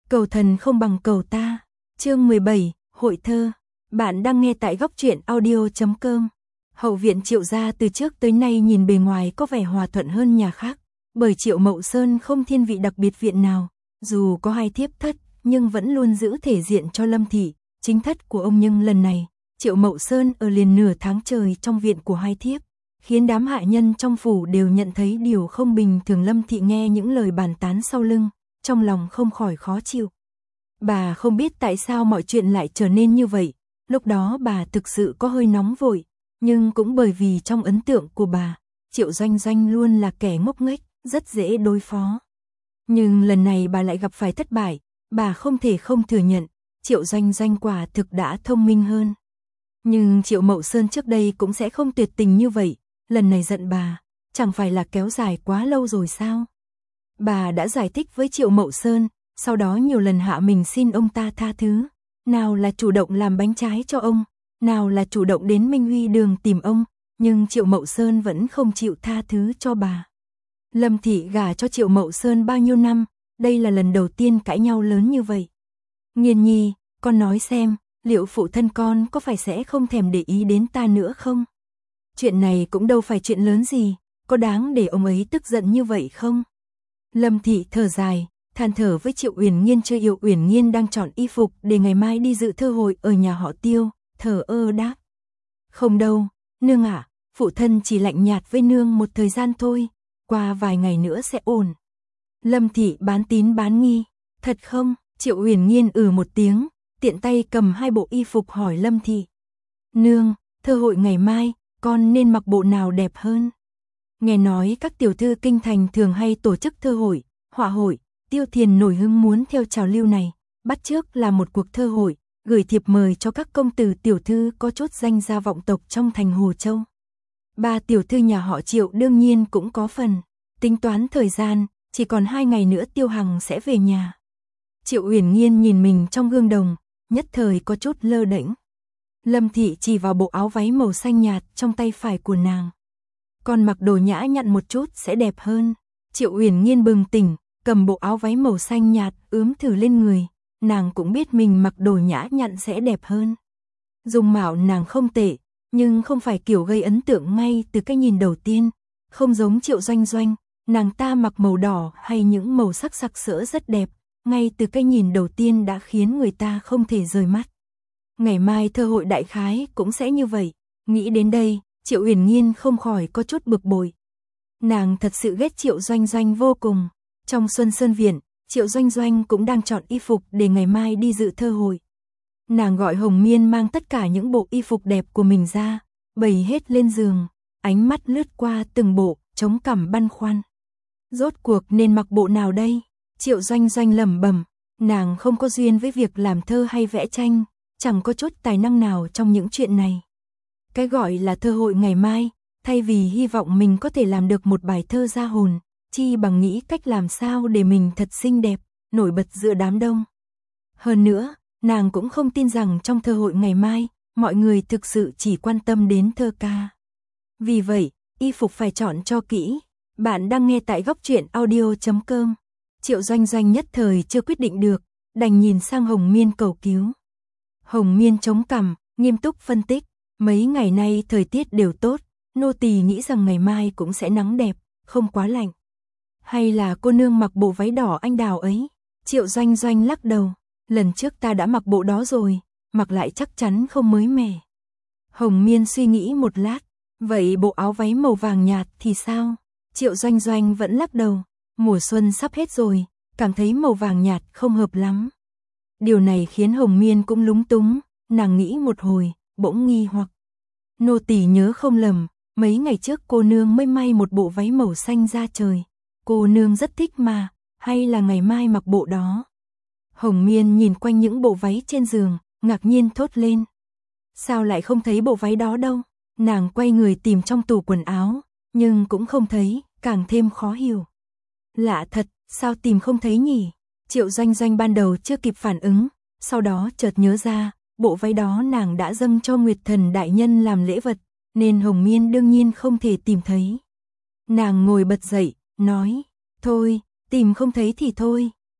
Cầu thần không bằng cầu ta. Chương 17, hội thơ. Bạn đang nghe tại góc truyện audio.com. Hậu viện Triệu gia từ trước tới nay nhìn bề ngoài có vẻ hòa thuận hơn nhà khác, bởi Triệu Mậu Sơn không thiên vị đặc biệt viện nào, dù có hai thiếp thất, nhưng vẫn luôn giữ thể diện cho Lâm thị, chính thất của ông. Nhưng lần này, Triệu Mậu Sơn ở liền nửa tháng trời trong viện của hai thiếp, khiến đám hạ nhân trong phủ đều nhận thấy điều không bình thường. Lâm thị nghe những lời bàn tán sau lưng, trong lòng không khỏi khó chịu. Bà không biết tại sao mọi chuyện lại trở nên như vậy, lúc đó bà thực sự có hơi nóng vội, nhưng cũng bởi vì trong ấn tượng của bà, Triệu Doanh Doanh luôn là kẻ ngốc nghếch, rất dễ đối phó. Nhưng lần này bà lại gặp phải thất bại, bà không thể không thừa nhận, Triệu Doanh Doanh quả thực đã thông minh hơn. Nhưng Triệu Mậu Sơn trước đây cũng sẽ không tuyệt tình như vậy, lần này giận bà, chẳng phải là kéo dài quá lâu rồi sao? Bà đã giải thích với Triệu Mậu Sơn, sau đó nhiều lần hạ mình xin ông ta tha thứ, nào là chủ động làm bánh trái cho ông, nào là chủ động đến Minh Huy đường tìm ông, nhưng Triệu Mậu Sơn vẫn không chịu tha thứ cho bà. Lâm thị gả cho Triệu Mậu Sơn bao nhiêu năm, đây là lần đầu tiên cãi nhau lớn như vậy. Nghiên nhi, con nói xem, liệu phụ thân con có phải sẽ không thèm để ý đến ta nữa không? Chuyện này cũng đâu phải chuyện lớn gì, có đáng để ông ấy tức giận như vậy không? Lâm thị thở dài, than thở với Triệu Uyển Nghiên. Chưa yêu Uyển Nghiên đang chọn y phục để ngày mai đi dự thơ hội ở nhà họ Tiêu, thở ơ đáp. Không đâu, nương ạ, phụ thân chỉ lạnh nhạt với nương một thời gian thôi, qua vài ngày nữa sẽ ổn. Lâm thị bán tín bán nghi, thật không? Triệu Uyển Nghiên một tiếng, tiện tay cầm hai bộ y phục hỏi Lâm thị. Nương, thơ hội ngày mai, con nên mặc bộ nào đẹp hơn? Nghe nói các tiểu thư kinh thành thường hay tổ chức thơ hội, họa hội, Tiêu Thiền nổi hứng muốn theo trào lưu này, bắt chước là một cuộc thơ hội, gửi thiệp mời cho các công tử tiểu thư có chút danh gia vọng tộc trong thành Hồ Châu. Ba tiểu thư nhà họ Triệu đương nhiên cũng có phần. Tính toán thời gian, chỉ còn 2 ngày nữa Tiêu Hằng sẽ về nhà. Triệu Uyển Nghiên nhìn mình trong gương đồng, nhất thời có chút lơ đễnh. Lâm thị chỉ vào bộ áo váy màu xanh nhạt trong tay phải của nàng. Con mặc đồ nhã nhặn một chút sẽ đẹp hơn. Triệu Uyển Nghiên bừng tỉnh, cầm bộ áo váy màu xanh nhạt ướm thử lên người, nàng cũng biết mình mặc đồ nhã nhặn sẽ đẹp hơn. Dung mạo nàng không tệ, nhưng không phải kiểu gây ấn tượng ngay từ cái nhìn đầu tiên, không giống Triệu Doanh Doanh, nàng ta mặc màu đỏ hay những màu sắc sặc sỡ rất đẹp, ngay từ cái nhìn đầu tiên đã khiến người ta không thể rời mắt. Ngày mai thơ hội đại khái cũng sẽ như vậy, nghĩ đến đây, Triệu Uyển Nghiên không khỏi có chút bực bội. Nàng thật sự ghét Triệu Doanh Doanh vô cùng. Trong Xuân Sơn Viện, Triệu Doanh Doanh cũng đang chọn y phục để ngày mai đi dự thơ hội. Nàng gọi Hồng Miên mang tất cả những bộ y phục đẹp của mình ra, bày hết lên giường, ánh mắt lướt qua từng bộ, chống cằm băn khoăn. Rốt cuộc nên mặc bộ nào đây? Triệu Doanh Doanh lẩm bẩm, nàng không có duyên với việc làm thơ hay vẽ tranh, chẳng có chút tài năng nào trong những chuyện này. Cái gọi là thơ hội ngày mai, thay vì hy vọng mình có thể làm được một bài thơ ra hồn, chi bằng nghĩ cách làm sao để mình thật xinh đẹp, nổi bật giữa đám đông. Hơn nữa, nàng cũng không tin rằng trong thơ hội ngày mai, mọi người thực sự chỉ quan tâm đến thơ ca. Vì vậy, y phục phải chọn cho kỹ. Bạn đang nghe tại góc truyện audio.com. Triệu Doanh Doanh nhất thời chưa quyết định được, đành nhìn sang Hồng Miên cầu cứu. Hồng Miên chống cằm, nghiêm túc phân tích, mấy ngày nay thời tiết đều tốt, nô tỳ nghĩ rằng ngày mai cũng sẽ nắng đẹp, không quá lạnh. Hay là cô nương mặc bộ váy đỏ anh đào ấy? Triệu Doanh Doanh lắc đầu, lần trước ta đã mặc bộ đó rồi, mặc lại chắc chắn không mới mẻ. Hồng Miên suy nghĩ một lát, vậy bộ áo váy màu vàng nhạt thì sao? Triệu Doanh Doanh vẫn lắc đầu, mùa xuân sắp hết rồi, cảm thấy màu vàng nhạt không hợp lắm. Điều này khiến Hồng Miên cũng lúng túng, nàng nghĩ một hồi, bỗng nghi hoặc. Nô tỳ nhớ không lầm, mấy ngày trước cô nương mới may một bộ váy màu xanh da trời. Cô nương rất thích mà, hay là ngày mai mặc bộ đó? Hồng Miên nhìn quanh những bộ váy trên giường, ngạc nhiên thốt lên. Sao lại không thấy bộ váy đó đâu? Nàng quay người tìm trong tủ quần áo, nhưng cũng không thấy, càng thêm khó hiểu. Lạ thật, sao tìm không thấy nhỉ? Triệu Doanh Doanh ban đầu chưa kịp phản ứng, sau đó chợt nhớ ra, bộ váy đó nàng đã dâng cho Nguyệt Thần đại nhân làm lễ vật, nên Hồng Miên đương nhiên không thể tìm thấy. Nàng ngồi bật dậy, nói, thôi, tìm không thấy thì thôi.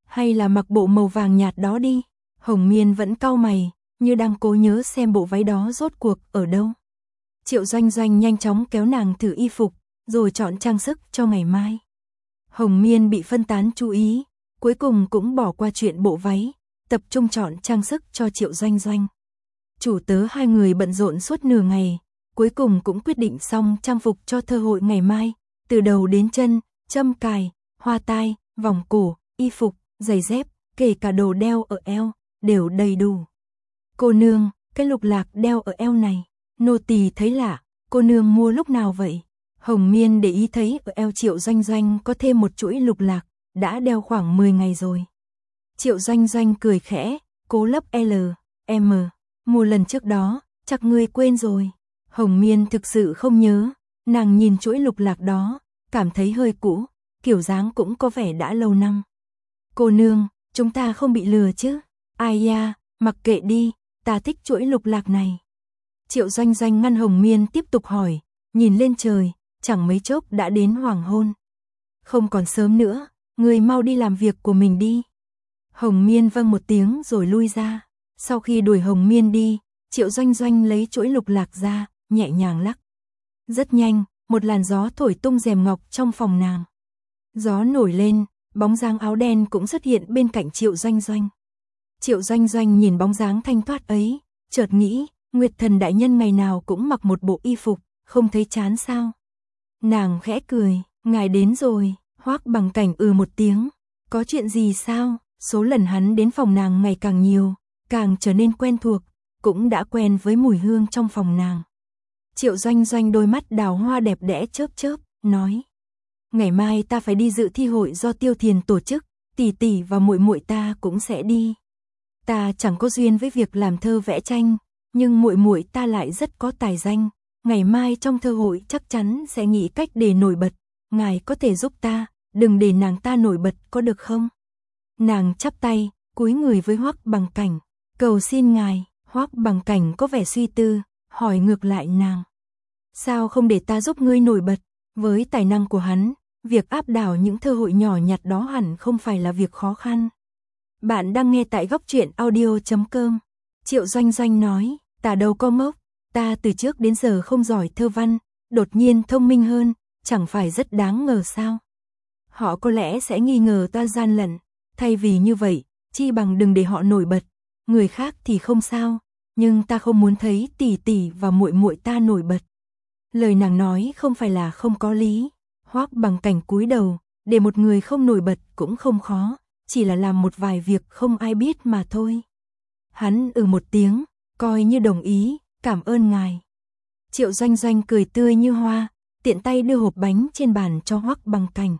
hay là mặc bộ màu vàng nhạt đó đi. Hồng Miên vẫn cau mày, như đang cố nhớ xem bộ váy đó rốt cuộc ở đâu. Triệu Doanh Doanh nhanh chóng kéo nàng thử y phục, rồi chọn trang sức cho ngày mai. Hồng Miên bị phân tán chú ý, cuối cùng cũng bỏ qua chuyện bộ váy, tập trung chọn trang sức cho Triệu Doanh Doanh. Chủ tớ hai người bận rộn suốt nửa ngày, cuối cùng cũng quyết định xong trang phục cho thơ hội ngày mai, từ đầu đến chân, châm cài, hoa tai, vòng cổ, y phục, giày dép, kể cả đồ đeo ở eo, đều đầy đủ. Cô nương, cái lục lạc đeo ở eo này, nô tỳ thấy lạ, cô nương mua lúc nào vậy? Hồng Miên để ý thấy ở eo Triệu Doanh Doanh có thêm một chuỗi lục lạc, đã đeo khoảng 10 ngày rồi. Triệu Doanh Doanh cười khẽ, cố lấp L, M, mua lần trước đó, chắc ngươi quên rồi. Hồng Miên thực sự không nhớ, nàng nhìn chuỗi lục lạc đó, cảm thấy hơi cũ, kiểu dáng cũng có vẻ đã lâu năm. Cô nương, chúng ta không bị lừa chứ? Ai da, mặc kệ đi, ta thích chuỗi lục lạc này. Triệu Doanh Doanh ngăn Hồng Miên tiếp tục hỏi, nhìn lên trời, chẳng mấy chốc đã đến hoàng hôn. Không còn sớm nữa, người mau đi làm việc của mình đi. Hồng Miên vâng một tiếng rồi lui ra. Sau khi đuổi Hồng Miên đi, Triệu Doanh Doanh lấy chuỗi lục lạc ra, nhẹ nhàng lắc. Rất nhanh, một làn gió thổi tung rèm ngọc trong phòng nàng. Gió nổi lên, bóng dáng áo đen cũng xuất hiện bên cạnh Triệu Doanh Doanh. Triệu Doanh Doanh nhìn bóng dáng thanh thoát ấy, chợt nghĩ, Nguyệt Thần đại nhân ngày nào cũng mặc một bộ y phục, không thấy chán sao? Nàng khẽ cười, ngài đến rồi. Hoắc Bằng Cảnh một tiếng, có chuyện gì sao? Số lần hắn đến phòng nàng ngày càng nhiều, càng trở nên quen thuộc, cũng đã quen với mùi hương trong phòng nàng. Triệu Doanh Doanh đôi mắt đào hoa đẹp đẽ chớp chớp, nói: ngày mai ta phải đi dự thi hội do Tiêu Thiền tổ chức, tỷ tỷ và muội muội ta cũng sẽ đi. Ta chẳng có duyên với việc làm thơ vẽ tranh, nhưng muội muội ta lại rất có tài danh, ngày mai trong thơ hội chắc chắn sẽ nghĩ cách để nổi bật, ngài có thể giúp ta, đừng để nàng ta nổi bật có được không? Nàng chắp tay, cúi người với Hoắc Bằng Cảnh, cầu xin ngài. Hoắc Bằng Cảnh có vẻ suy tư, hỏi ngược lại nàng: sao không để ta giúp ngươi nổi bật? Với tài năng của hắn, việc áp đảo những thơ hội nhỏ nhặt đó hẳn không phải là việc khó khăn. Bạn đang nghe tại góc truyện audio.com. Triệu Doanh Doanh nói: ta đâu có ngốc, ta từ trước đến giờ không giỏi thơ văn, đột nhiên thông minh hơn, chẳng phải rất đáng ngờ sao? Họ có lẽ sẽ nghi ngờ ta gian lận, thay vì như vậy, chi bằng đừng để họ nổi bật, người khác thì không sao, nhưng ta không muốn thấy tỷ tỷ và muội muội ta nổi bật. Lời nàng nói không phải là không có lý. Hoắc Bằng Cảnh cúi đầu, để một người không nổi bật cũng không khó, chỉ là làm một vài việc không ai biết mà thôi. Hắn một tiếng, coi như đồng ý, cảm ơn ngài. Triệu Doanh Doanh cười tươi như hoa, tiện tay đưa hộp bánh trên bàn cho Hoắc Bằng Cảnh.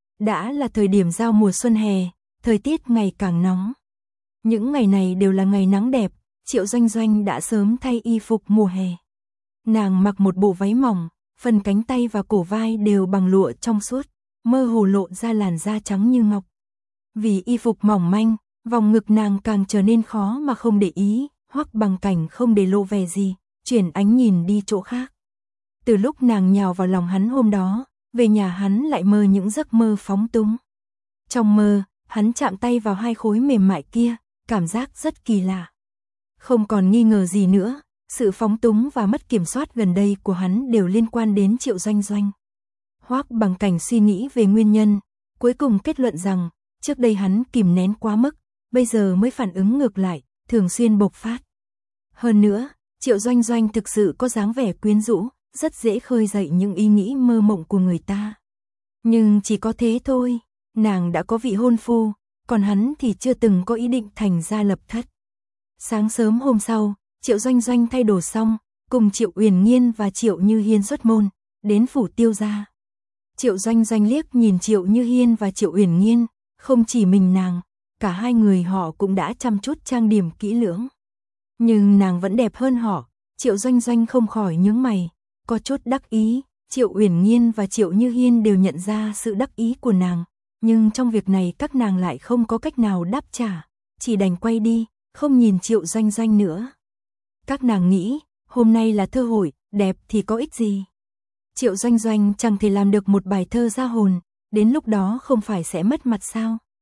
Đã là thời điểm giao mùa xuân hè, thời tiết ngày càng nóng. Những ngày này đều là ngày nắng đẹp, Triệu Doanh Doanh đã sớm thay y phục mùa hè. Nàng mặc một bộ váy mỏng, phần cánh tay và cổ vai đều bằng lụa trong suốt, mơ hồ lộ ra làn da trắng như ngọc. Vì y phục mỏng manh, vòng ngực nàng càng trở nên khó mà không để ý. Hoắc Bằng Cảnh không để lộ vẻ gì, chuyển ánh nhìn đi chỗ khác. Từ lúc nàng nhào vào lòng hắn hôm đó, về nhà hắn lại mơ những giấc mơ phóng túng. Trong mơ, hắn chạm tay vào hai khối mềm mại kia, cảm giác rất kỳ lạ. Không còn nghi ngờ gì nữa, sự phóng túng và mất kiểm soát gần đây của hắn đều liên quan đến Triệu Doanh Doanh. Hoắc Bằng Cảnh suy nghĩ về nguyên nhân, cuối cùng kết luận rằng, trước đây hắn kìm nén quá mức, bây giờ mới phản ứng ngược lại, thường xuyên bộc phát. Hơn nữa, Triệu Doanh Doanh thực sự có dáng vẻ quyến rũ, rất dễ khơi dậy những ý nghĩ mơ mộng của người ta. Nhưng chỉ có thế thôi, nàng đã có vị hôn phu, còn hắn thì chưa từng có ý định thành gia lập thất. Sáng sớm hôm sau, Triệu Doanh Doanh thay đồ xong, cùng Triệu Uyển Nghiên và Triệu Như Hiên xuất môn, đến phủ Tiêu gia. Triệu Doanh Doanh liếc nhìn Triệu Như Hiên và Triệu Uyển Nghiên, không chỉ mình nàng, cả hai người họ cũng đã chăm chút trang điểm kỹ lưỡng. Nhưng nàng vẫn đẹp hơn họ, Triệu Doanh Doanh không khỏi nhướng mày, có chút đắc ý. Triệu Uyển Nghiên và Triệu Như Hiên đều nhận ra sự đắc ý của nàng, nhưng trong việc này các nàng lại không có cách nào đáp trả, chỉ đành quay đi, không nhìn Triệu Doanh Doanh nữa. Các nàng nghĩ, hôm nay là thơ hội, đẹp thì có ích gì. Triệu Doanh Doanh chẳng thể làm được một bài thơ ra hồn, đến lúc đó không phải sẽ mất mặt sao.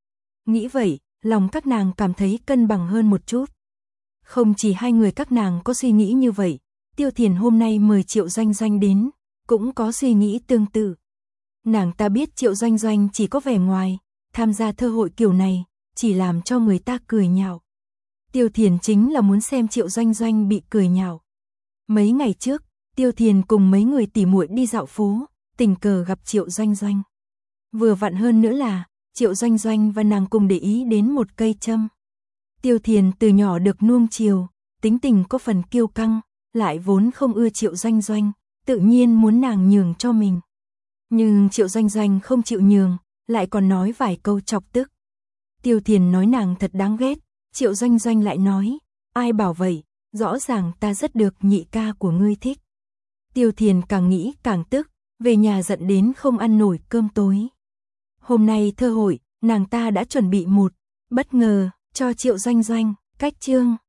Nghĩ vậy, lòng các nàng cảm thấy cân bằng hơn một chút. Không chỉ hai người các nàng có suy nghĩ như vậy, Tiêu Thiền hôm nay mời Triệu Doanh Doanh đến, cũng có suy nghĩ tương tự. Nàng ta biết Triệu Doanh Doanh chỉ có vẻ ngoài, tham gia thơ hội kiểu này, chỉ làm cho người ta cười nhạo. Tiêu Thiền chính là muốn xem Triệu Doanh Doanh bị cười nhạo. Mấy ngày trước, Tiêu Thiền cùng mấy người tỉ muội đi dạo phố, tình cờ gặp Triệu Doanh Doanh. Vừa vặn hơn nữa là, Triệu Doanh Doanh và nàng cùng để ý đến một cây châm. Tiêu Thiền từ nhỏ được nuông chiều, tính tình có phần kiêu căng, lại vốn không ưa Triệu Doanh Doanh, tự nhiên muốn nàng nhường cho mình. Nhưng Triệu Doanh Doanh không chịu nhường, lại còn nói vài câu chọc tức. Tiêu Thiền nói nàng thật đáng ghét, Triệu Doanh Doanh lại nói, ai bảo vậy, rõ ràng ta rất được nhị ca của ngươi thích. Tiêu Thiền càng nghĩ càng tức, về nhà giận đến không ăn nổi cơm tối. Hôm nay thơ hội, nàng ta đã chuẩn bị một bất ngờ cho Triệu Doanh Doanh, cách chương